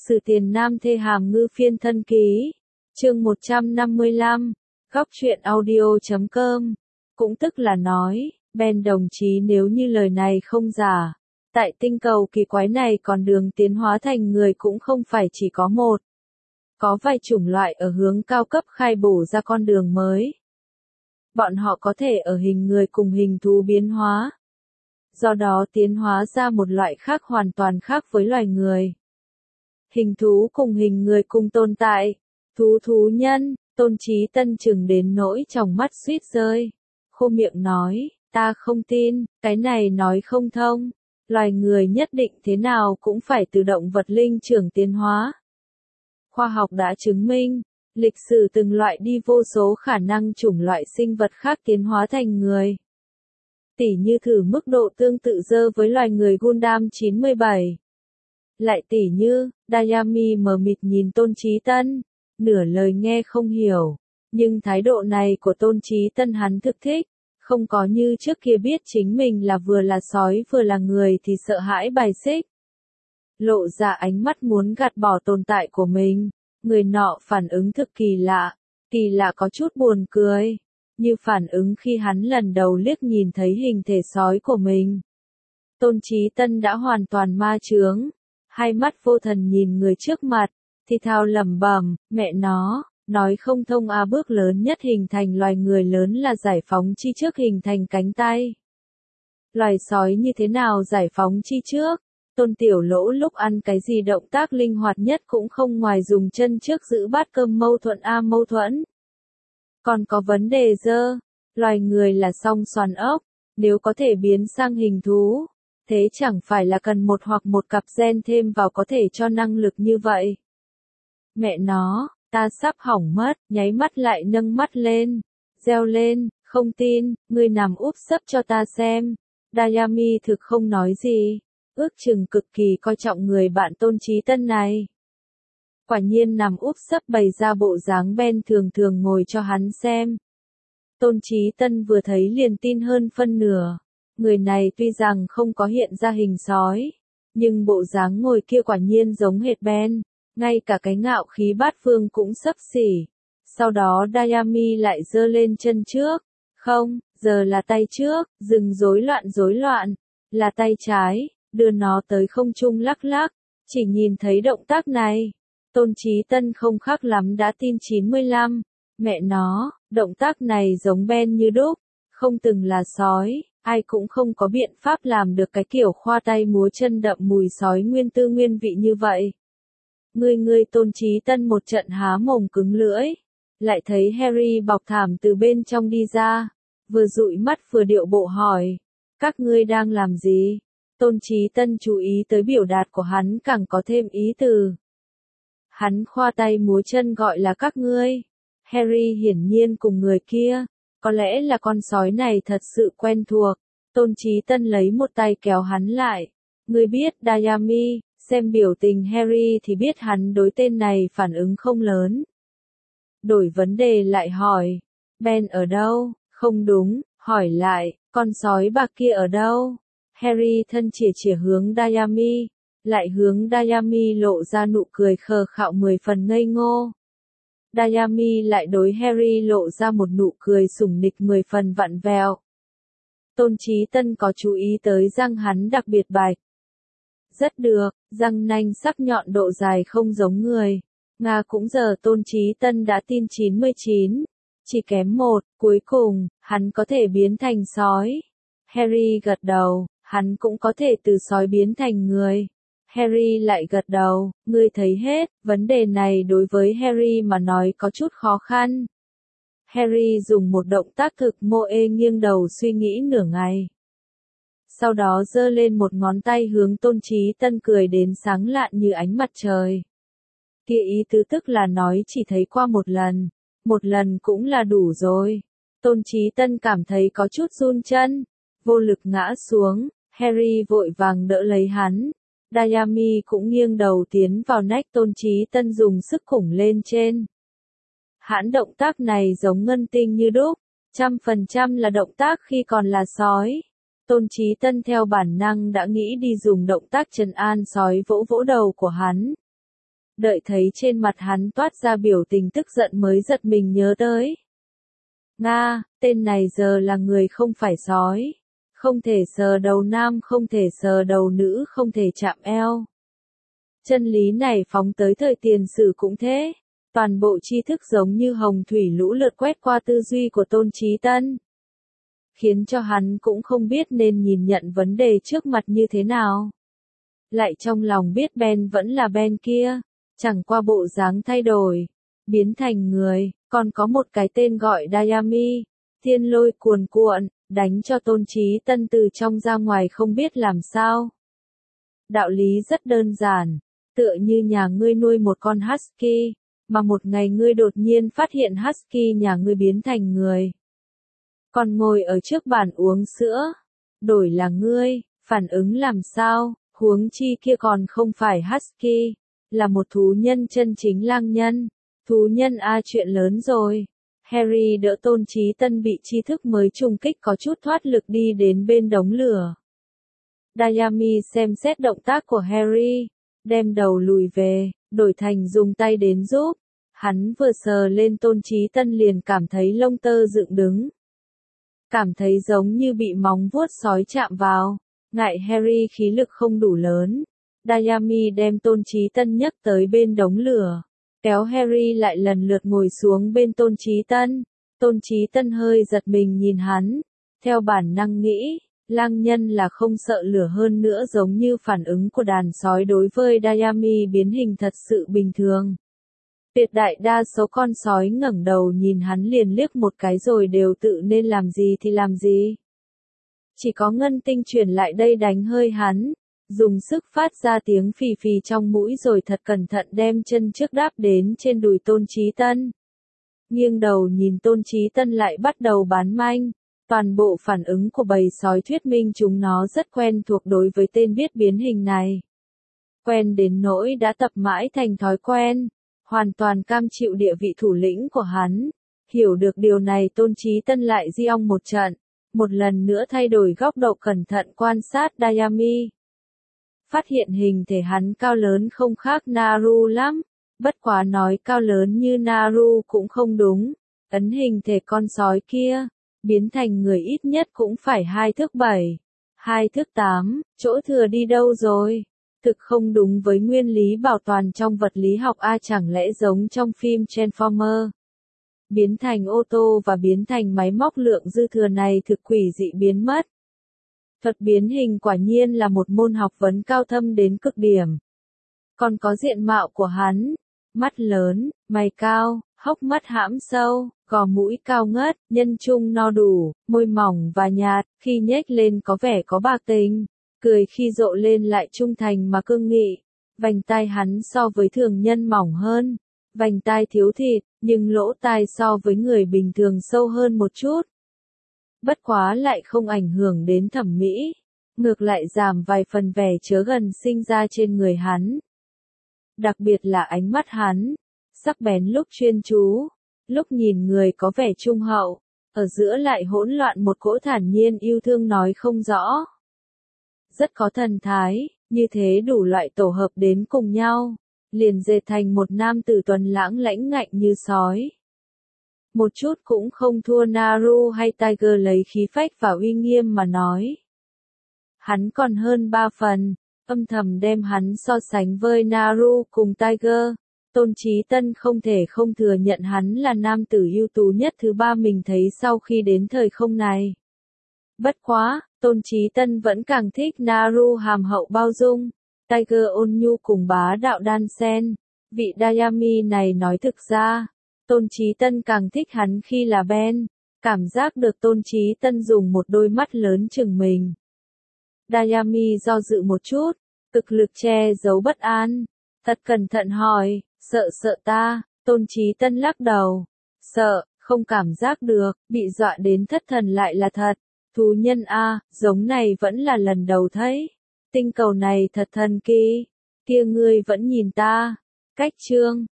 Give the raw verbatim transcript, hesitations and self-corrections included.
sử tiền nam thê hàm ngư phiên thân ký. Chương một trăm năm mươi lăm. Góc truyện audio chấm com. Cũng tức là nói, Ben đồng chí nếu như lời này không giả, tại tinh cầu kỳ quái này còn đường tiến hóa thành người cũng không phải chỉ có một. Có vài chủng loại ở hướng cao cấp khai bổ ra con đường mới. Bọn họ có thể ở hình người cùng hình thú biến hóa. Do đó tiến hóa ra một loại khác hoàn toàn khác với loài người. Hình thú cùng hình người cùng tồn tại. Thú thú nhân, Tôn Chí Tân chừng đến nỗi trong mắt suýt rơi. Khô miệng nói, ta không tin, cái này nói không thông. Loài người nhất định thế nào cũng phải từ động vật linh trưởng tiến hóa. Khoa học đã chứng minh, lịch sử từng loại đi vô số khả năng chủng loại sinh vật khác tiến hóa thành người. Tỉ như thử mức độ tương tự dơ với loài người Gundam chín mươi bảy. Lại tỉ như, Dayami mờ mịt nhìn Tôn Chí Tân, nửa lời nghe không hiểu, nhưng thái độ này của Tôn Chí Tân hắn thực thích, không có như trước kia biết chính mình là vừa là sói vừa là người thì sợ hãi bài xích. Lộ ra ánh mắt muốn gạt bỏ tồn tại của mình, người nọ phản ứng thực kỳ lạ, kỳ lạ có chút buồn cười, như phản ứng khi hắn lần đầu liếc nhìn thấy hình thể sói của mình. Tôn Chí Tân đã hoàn toàn ma chướng, hai mắt vô thần nhìn người trước mặt, thì thào lẩm bẩm, mẹ nó, nói không thông a bước lớn nhất hình thành loài người lớn là giải phóng chi trước hình thành cánh tay. Loài sói như thế nào giải phóng chi trước? Tôn Tiểu Lỗ lúc ăn cái gì động tác linh hoạt nhất cũng không ngoài dùng chân trước giữ bát cơm mâu thuẫn a mâu thuẫn. Còn có vấn đề dơ, loài người là song xoàn ốc, nếu có thể biến sang hình thú, thế chẳng phải là cần một hoặc một cặp gen thêm vào có thể cho năng lực như vậy. Mẹ nó, ta sắp hỏng mất, nháy mắt lại nâng mắt lên, reo lên, không tin, ngươi nằm úp sấp cho ta xem. Dayami thực không nói gì, ước chừng cực kỳ coi trọng người bạn Tôn Chí Tân này. Quả nhiên nằm úp sấp bày ra bộ dáng Ben thường thường ngồi cho hắn xem. Tôn Chí Tân vừa thấy liền tin hơn phân nửa, người này tuy rằng không có hiện ra hình sói, nhưng bộ dáng ngồi kia quả nhiên giống hệt Ben. Ngay cả cái ngạo khí bát phương cũng xấp xỉ. Sau đó Dayami lại giơ lên chân trước. Không, giờ là tay trước, dừng rối loạn rối loạn. Là tay trái, đưa nó tới không trung lắc lắc. Chỉ nhìn thấy động tác này. Tôn Chí Tân không khác lắm đã tin chín mươi lăm. Mẹ nó, động tác này giống Ben như đúc. Không từng là sói, ai cũng không có biện pháp làm được cái kiểu khoa tay múa chân đậm mùi sói nguyên tư nguyên vị như vậy. Ngươi ngươi Tôn Chí Tân một trận há mồm cứng lưỡi, lại thấy Harry bọc thảm từ bên trong đi ra, vừa dụi mắt vừa điệu bộ hỏi, các ngươi đang làm gì? Tôn Chí Tân chú ý tới biểu đạt của hắn càng có thêm ý từ. Hắn khoa tay múa chân gọi là các ngươi. Harry hiển nhiên cùng người kia, có lẽ là con sói này thật sự quen thuộc. Tôn Chí Tân lấy một tay kéo hắn lại. Ngươi biết Dayami. Xem biểu tình Harry thì biết hắn đối tên này phản ứng không lớn. Đổi vấn đề lại hỏi, Ben ở đâu? Không đúng, hỏi lại, con sói bạc kia ở đâu? Harry thân chìa chìa hướng Dayami, lại hướng Dayami lộ ra nụ cười khờ khạo mười phần ngây ngô. Dayami lại đối Harry lộ ra một nụ cười sủng nịch mười phần vặn vẹo. Tôn Chí Tân có chú ý tới răng hắn đặc biệt bạch. Rất được, răng nanh sắc nhọn độ dài không giống người. Nga cũng giờ Tôn Chí Tân đã tin chín mươi chín. Chỉ kém một, cuối cùng, hắn có thể biến thành sói. Harry gật đầu, hắn cũng có thể từ sói biến thành người. Harry lại gật đầu, ngươi thấy hết, vấn đề này đối với Harry mà nói có chút khó khăn. Harry dùng một động tác thực mô ê nghiêng đầu suy nghĩ nửa ngày. Sau đó giơ lên một ngón tay hướng Tôn Chí Tân cười đến sáng lạn như ánh mặt trời. Kia ý tứ tức là nói chỉ thấy qua một lần, một lần cũng là đủ rồi. Tôn Chí Tân cảm thấy có chút run chân, vô lực ngã xuống, Harry vội vàng đỡ lấy hắn. Dayami cũng nghiêng đầu tiến vào nách Tôn Chí Tân dùng sức khủng lên trên. Hãn động tác này giống ngân tinh như đúc, trăm phần trăm là động tác khi còn là sói. Tôn Chí Tân theo bản năng đã nghĩ đi dùng động tác trấn an sói vỗ vỗ đầu của hắn. đợi thấy trên mặt hắn toát ra biểu tình tức giận mới giật mình nhớ tới. Nga, tên này giờ là người không phải sói. Không thể sờ đầu nam, không thể sờ đầu nữ, không thể chạm eo. Chân lý này phóng tới thời tiền sử cũng thế. Toàn bộ tri thức giống như hồng thủy lũ lượt quét qua tư duy của Tôn Chí Tân. Khiến cho hắn cũng không biết nên nhìn nhận vấn đề trước mặt như thế nào. Lại trong lòng biết Ben vẫn là Ben kia, chẳng qua bộ dáng thay đổi, biến thành người, còn có một cái tên gọi Dayami, thiên lôi cuồn cuộn, đánh cho Tôn Chí Tân từ trong ra ngoài không biết làm sao. Đạo lý rất đơn giản, tựa như nhà ngươi nuôi một con husky, mà một ngày ngươi đột nhiên phát hiện husky nhà ngươi biến thành người. Còn ngồi ở trước bàn uống sữa, đổi là ngươi, phản ứng làm sao, huống chi kia còn không phải husky, là một thú nhân chân chính lang nhân, thú nhân a chuyện lớn rồi. Harry đỡ Tôn Chí Tân bị tri thức mới trùng kích có chút thoát lực đi đến bên đống lửa. Dayami xem xét động tác của Harry, đem đầu lùi về, đổi thành dùng tay đến giúp. Hắn vừa sờ lên Tôn Chí Tân liền cảm thấy lông tơ dựng đứng. Cảm thấy giống như bị móng vuốt sói chạm vào. Ngại Harry khí lực không đủ lớn. Dayami đem Tôn Chí Tân nhấc tới bên đống lửa. Kéo Harry lại lần lượt ngồi xuống bên Tôn Chí Tân. Tôn Chí Tân hơi giật mình nhìn hắn. Theo bản năng nghĩ, lang nhân là không sợ lửa hơn nữa giống như phản ứng của đàn sói đối với Dayami biến hình thật sự bình thường. Tuyệt đại đa số con sói ngẩng đầu nhìn hắn liền liếc một cái rồi đều tự nên làm gì thì làm gì. Chỉ có Ngân Tinh chuyển lại đây đánh hơi hắn, dùng sức phát ra tiếng phì phì trong mũi rồi thật cẩn thận đem chân trước đáp đến trên đùi Tôn Chí Tân. Nghiêng đầu nhìn Tôn Chí Tân lại bắt đầu bán manh, toàn bộ phản ứng của bầy sói thuyết minh chúng nó rất quen thuộc đối với tên biết biến hình này. Quen đến nỗi đã tập mãi thành thói quen, hoàn toàn cam chịu địa vị thủ lĩnh của hắn. Hiểu được điều này Tôn Chí Tân lại di ong một trận, một lần nữa thay đổi góc độ cẩn thận quan sát Dayami. Phát hiện hình thể hắn cao lớn không khác Naru lắm, bất quá nói cao lớn như Naru cũng không đúng. Ấn hình thể con sói kia, biến thành người ít nhất cũng phải hai thước bảy, hai thước tám, chỗ thừa đi đâu rồi? Thực không đúng với nguyên lý bảo toàn trong vật lý học a chẳng lẽ giống trong phim Transformer. Biến thành ô tô và biến thành máy móc lượng dư thừa này thực quỷ dị biến mất. Thuật biến hình quả nhiên là một môn học vấn cao thâm đến cực điểm. Còn có diện mạo của hắn, mắt lớn, mày cao, hốc mắt hãm sâu, gò mũi cao ngất, nhân trung no đủ, môi mỏng và nhạt, khi nhếch lên có vẻ có bạc tình, cười khi rộ lên lại trung thành mà cương nghị. Vành tai hắn so với thường nhân mỏng hơn, vành tai thiếu thịt, nhưng lỗ tai so với người bình thường sâu hơn một chút. Bất quá lại không ảnh hưởng đến thẩm mỹ, ngược lại giảm vài phần vẻ chớ gần sinh ra trên người hắn. Đặc biệt là ánh mắt hắn, sắc bén lúc chuyên chú, lúc nhìn người có vẻ trung hậu, ở giữa lại hỗn loạn một cỗ thản nhiên yêu thương nói không rõ. Rất có thần thái, như thế đủ loại tổ hợp đến cùng nhau, liền dệt thành một nam tử tuấn lãng lãnh ngạnh như sói. Một chút cũng không thua Naru hay Tiger lấy khí phách và uy nghiêm mà nói. Hắn còn hơn ba phần, âm thầm đem hắn so sánh với Naru cùng Tiger. Tôn Chí Tân không thể không thừa nhận hắn là nam tử ưu tú nhất thứ ba mình thấy sau khi đến thời không này. Bất quá, Tôn Chí Tân vẫn càng thích Naru hàm hậu bao dung, Tiger ôn nhu cùng bá đạo đan xen. Vị Dayami này nói thực ra, Tôn Chí Tân càng thích hắn khi là Ben, cảm giác được Tôn Chí Tân dùng một đôi mắt lớn chừng mình. Dayami do dự một chút, cực lực che giấu bất an, thật cẩn thận hỏi, sợ sợ ta, Tôn Chí Tân lắc đầu, sợ, không cảm giác được, bị dọa đến thất thần lại là thật, thú nhân a, giống này vẫn là lần đầu thấy, tinh cầu này thật thần kỳ, kia ngươi vẫn nhìn ta, cách chương.